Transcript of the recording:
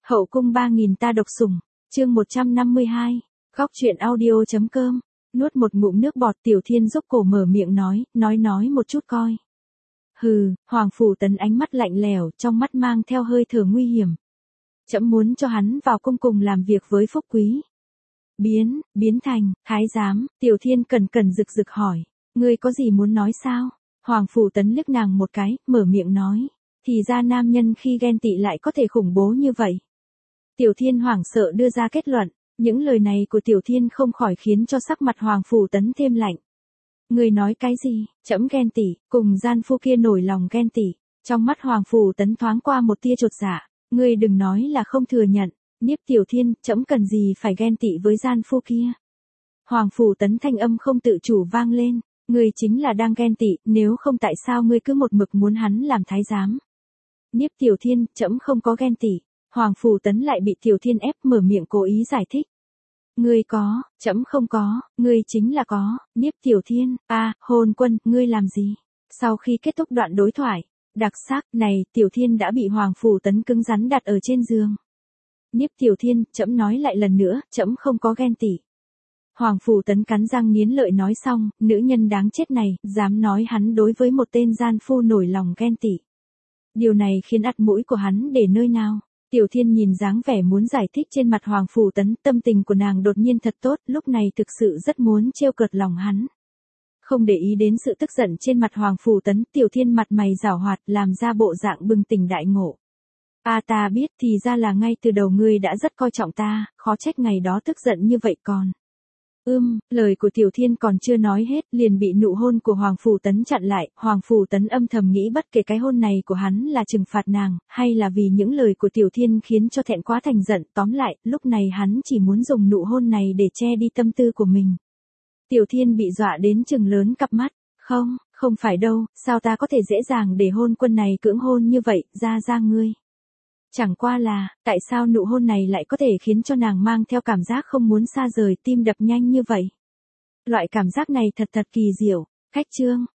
Hậu cung 3000 ta độc sủng, chương 152, góc truyện audio.com, nuốt một ngụm nước bọt Tiểu Thiên rúc cổ mở miệng nói một chút coi. Hừ, Hoàng Phủ Tấn ánh mắt lạnh lẽo, trong mắt mang theo hơi thở nguy hiểm. Trẫm muốn cho hắn vào cung cùng làm việc với Phúc Quý. Biến thành, thái giám, Tiểu Thiên cẩn rực rực hỏi, ngươi có gì muốn nói sao? Hoàng Phủ Tấn liếc nàng một cái, mở miệng nói, thì ra nam nhân khi ghen tị lại có thể khủng bố như vậy. Tiểu Thiên hoảng sợ đưa ra kết luận, những lời này của Tiểu Thiên không khỏi khiến cho sắc mặt Hoàng Phủ Tấn thêm lạnh. Ngươi nói cái gì? Trẫm ghen tị, cùng gian phu kia nổi lòng ghen tị. Trong mắt Hoàng Phủ Tấn thoáng qua một tia chột dạ, ngươi đừng nói là không thừa nhận, Niếp Tiểu Thiên, trẫm cần gì phải ghen tị với gian phu kia. Hoàng Phủ Tấn thanh âm không tự chủ vang lên, ngươi chính là đang ghen tị, nếu không tại sao ngươi cứ một mực muốn hắn làm thái giám. Niếp Tiểu Thiên, trẫm không có ghen tị. Hoàng Phủ Tấn lại bị Tiểu Thiên ép mở miệng cố ý giải thích. Ngươi có, trẫm không có, ngươi chính là có. Niếp Tiểu Thiên, hôn quân, ngươi làm gì? Sau khi kết thúc đoạn đối thoại, đặc sắc này, Tiểu Thiên đã bị Hoàng Phủ Tấn cứng rắn đặt ở trên giường. Niếp Tiểu Thiên, trẫm nói lại lần nữa, trẫm không có ghen tị. Hoàng Phủ Tấn cắn răng nghiến lợi nói xong, nữ nhân đáng chết này, dám nói hắn đối với một tên gian phu nổi lòng ghen tị. Điều này khiến ặt mũi của hắn để nơi nào? Tiểu Thiên nhìn dáng vẻ muốn giải thích trên mặt Hoàng Phủ Tấn, tâm tình của nàng đột nhiên thật tốt, lúc này thực sự rất muốn trêu cợt lòng hắn. Không để ý đến sự tức giận trên mặt Hoàng Phủ Tấn, Tiểu Thiên mặt mày giảo hoạt làm ra bộ dạng bừng tỉnh đại ngộ. Ta biết thì ra là ngay từ đầu ngươi đã rất coi trọng ta, khó trách ngày đó tức giận như vậy còn. Lời của Tiểu Thiên còn chưa nói hết, liền bị nụ hôn của Hoàng Phủ Tấn chặn lại. Hoàng Phủ Tấn âm thầm nghĩ bất kể cái hôn này của hắn là trừng phạt nàng, hay là vì những lời của Tiểu Thiên khiến cho thẹn quá thành giận, tóm lại, lúc này hắn chỉ muốn dùng nụ hôn này để che đi tâm tư của mình. Tiểu Thiên bị dọa đến trừng lớn cặp mắt, không phải đâu, sao ta có thể dễ dàng để hôn quân này cưỡng hôn như vậy, ra ngươi. Chẳng qua là, tại sao nụ hôn này lại có thể khiến cho nàng mang theo cảm giác không muốn xa rời, tim đập nhanh như vậy. Loại cảm giác này thật kỳ diệu. Khách chương,